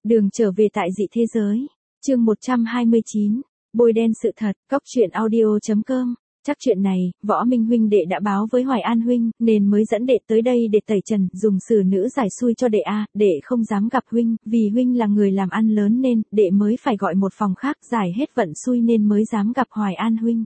Đường trở về tại dị thế giới. Chương 129. Bôi đen sự thật. Cóc truyện audio.com. Chắc chuyện này, Võ Minh huynh đệ đã báo với Hoài An huynh, nên mới dẫn đệ tới đây để tẩy trần, dùng xử nữ giải xui cho đệ a, đệ không dám gặp huynh, vì huynh là người làm ăn lớn nên đệ mới phải gọi một phòng khác giải hết vận xui nên mới dám gặp Hoài An huynh.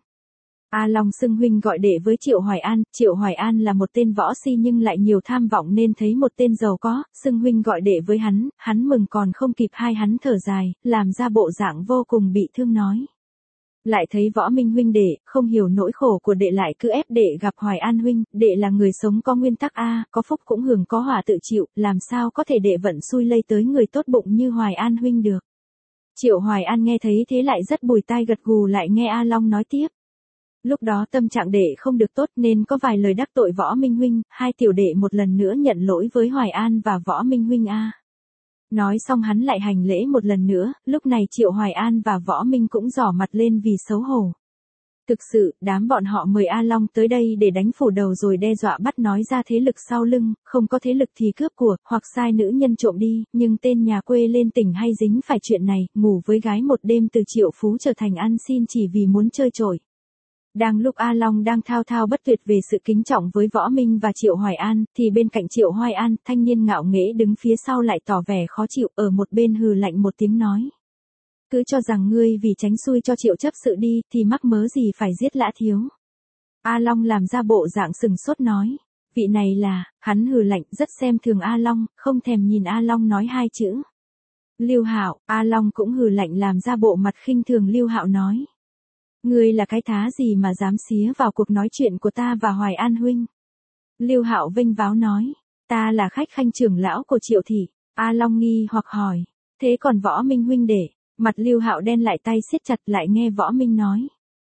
A Long xưng huynh gọi đệ với Triệu Hoài An là một tên võ si nhưng lại nhiều tham vọng nên thấy một tên giàu có, xưng huynh gọi đệ với hắn mừng còn không kịp hai hắn thở dài, làm ra bộ dạng vô cùng bị thương nói. Lại thấy Võ Minh huynh đệ, không hiểu nỗi khổ của đệ lại cứ ép đệ gặp Hoài An huynh, đệ là người sống có nguyên tắc a, có phúc cũng hưởng có họa tự chịu, làm sao có thể đệ vận xui lây tới người tốt bụng như Hoài An huynh được. Triệu Hoài An nghe thấy thế lại rất bùi tai gật gù lại nghe A Long nói tiếp. Lúc đó tâm trạng đệ không được tốt nên có vài lời đắc tội Võ Minh huynh, hai tiểu đệ một lần nữa nhận lỗi với Hoài An và Võ Minh huynh a. Nói xong hắn lại hành lễ một lần nữa, lúc này Triệu Hoài An và Võ Minh cũng giỏ mặt lên vì xấu hổ. Thực sự, đám bọn họ mời A Long tới đây để đánh phủ đầu rồi đe dọa bắt nói ra thế lực sau lưng, không có thế lực thì cướp của, hoặc sai nữ nhân trộm đi, nhưng tên nhà quê lên tỉnh hay dính phải chuyện này, ngủ với gái một đêm từ triệu phú trở thành ăn xin chỉ vì muốn chơi chổi. Đang lúc A Long đang thao thao bất tuyệt về sự kính trọng với Võ Minh và Triệu Hoài An, thì bên cạnh Triệu Hoài An, thanh niên ngạo nghễ đứng phía sau lại tỏ vẻ khó chịu, ở một bên hừ lạnh một tiếng nói. Cứ cho rằng ngươi vì tránh xui cho Triệu chấp sự đi, thì mắc mớ gì phải giết Lã thiếu. A Long làm ra bộ dạng sừng sốt nói. Vị này là, hắn hừ lạnh rất xem thường A Long, không thèm nhìn A Long nói hai chữ. Lưu Hạo, A Long cũng hừ lạnh làm ra bộ mặt khinh thường Lưu Hạo nói. Ngươi là cái thá gì mà dám xía vào cuộc nói chuyện của ta và Hoài An huynh? Lưu Hạo vênh váo nói, ta là khách khanh trưởng lão của Triệu thị. A Long nghi hoặc hỏi, thế còn Võ Minh huynh đệ? Mặt Lưu Hạo đen lại tay siết chặt lại nghe Võ Minh nói,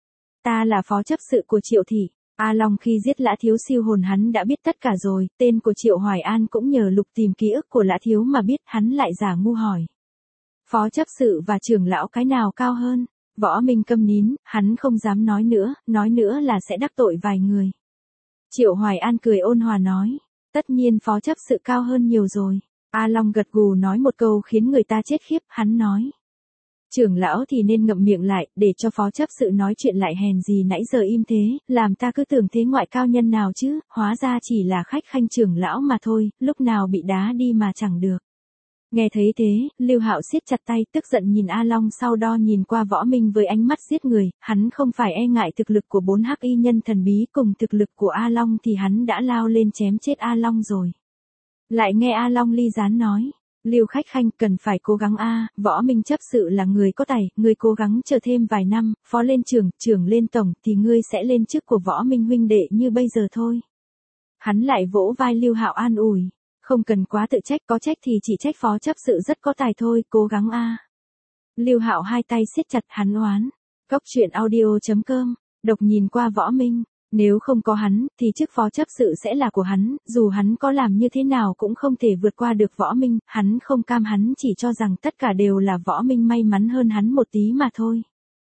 ta là phó chấp sự của Triệu thị. A Long khi giết Lã thiếu siêu hồn hắn đã biết tất cả rồi, tên của Triệu Hoài An cũng nhờ lục tìm ký ức của Lã thiếu mà biết, hắn lại giả ngu hỏi. Phó chấp sự và trưởng lão cái nào cao hơn? Võ Minh câm nín, hắn không dám nói nữa là sẽ đắc tội vài người. Triệu Hoài An cười ôn hòa nói, tất nhiên phó chấp sự cao hơn nhiều rồi. A Long gật gù nói một câu khiến người ta chết khiếp, hắn nói. Trưởng lão thì nên ngậm miệng lại, để cho phó chấp sự nói chuyện lại hèn gì nãy giờ im thế, làm ta cứ tưởng thế ngoại cao nhân nào chứ, hóa ra chỉ là khách khanh trưởng lão mà thôi, lúc nào bị đá đi mà chẳng được. Nghe thấy thế, Lưu Hạo siết chặt tay, tức giận nhìn A Long sau đó nhìn qua Võ Minh với ánh mắt giết người, hắn không phải e ngại thực lực của 4 hắc y nhân thần bí cùng thực lực của A Long thì hắn đã lao lên chém chết A Long rồi. Lại nghe A Long ly gián nói, Lưu khách khanh cần phải cố gắng a, Võ Minh chấp sự là người có tài, ngươi cố gắng chờ thêm vài năm, phó lên trưởng lên tổng thì ngươi sẽ lên chức của Võ Minh huynh đệ như bây giờ thôi. Hắn lại vỗ vai Lưu Hạo an ủi. Không cần quá tự trách, có trách thì chỉ trách phó chấp sự rất có tài thôi, cố gắng a. Lưu Hạo hai tay siết chặt hắn oán. Cóc truyện audio.com. Độc nhìn qua Võ Minh, nếu không có hắn, thì chức phó chấp sự sẽ là của hắn, dù hắn có làm như thế nào cũng không thể vượt qua được Võ Minh, hắn không cam, hắn chỉ cho rằng tất cả đều là Võ Minh may mắn hơn hắn một tí mà thôi.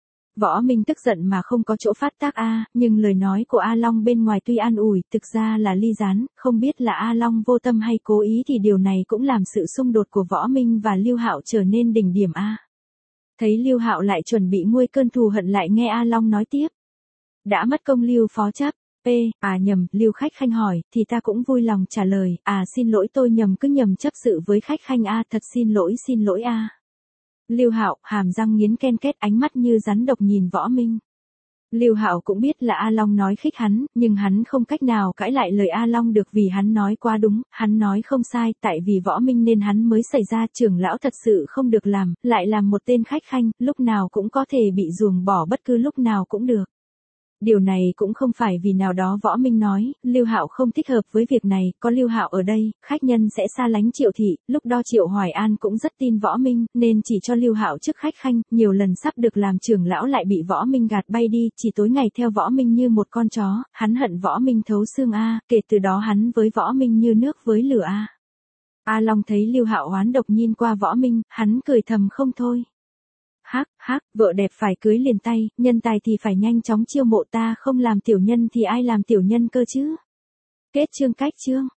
Võ Minh tức giận mà không có chỗ phát tác a, nhưng lời nói của A Long bên ngoài tuy an ủi, thực ra là ly gián, không biết là A Long vô tâm hay cố ý thì điều này cũng làm sự xung đột của Võ Minh và Lưu Hạo trở nên đỉnh điểm a. Thấy Lưu Hạo lại chuẩn bị nguôi cơn thù hận lại nghe A Long nói tiếp. Đã mất công Lưu phó chấp, nhầm, Lưu khách khanh hỏi, thì ta cũng vui lòng trả lời, xin lỗi tôi nhầm cứ nhầm chấp sự với khách khanh a, thật xin lỗi a. Lưu Hạo hàm răng nghiến ken két, ánh mắt như rắn độc nhìn Võ Minh. Lưu Hạo cũng biết là A Long nói khích hắn, nhưng hắn không cách nào cãi lại lời A Long được vì hắn nói quá đúng, hắn nói không sai, tại vì Võ Minh nên hắn mới xảy ra, trưởng lão thật sự không được làm, lại làm một tên khách khanh, lúc nào cũng có thể bị ruồng bỏ bất cứ lúc nào cũng được. Điều này cũng không phải vì nào đó Võ Minh nói, Lưu Hạo không thích hợp với việc này, có Lưu Hạo ở đây, khách nhân sẽ xa lánh Triệu thị, lúc đó Triệu Hoài An cũng rất tin Võ Minh, nên chỉ cho Lưu Hạo chức khách khanh, nhiều lần sắp được làm trưởng lão lại bị Võ Minh gạt bay đi, chỉ tối ngày theo Võ Minh như một con chó, hắn hận Võ Minh thấu xương a, kể từ đó hắn với Võ Minh như nước với lửa a. A Long thấy Lưu Hạo oán độc nhìn qua Võ Minh, hắn cười thầm không thôi. Hắc, vợ đẹp phải cưới liền tay, nhân tài thì phải nhanh chóng chiêu mộ, ta không làm tiểu nhân thì ai làm tiểu nhân cơ chứ? Kết chương.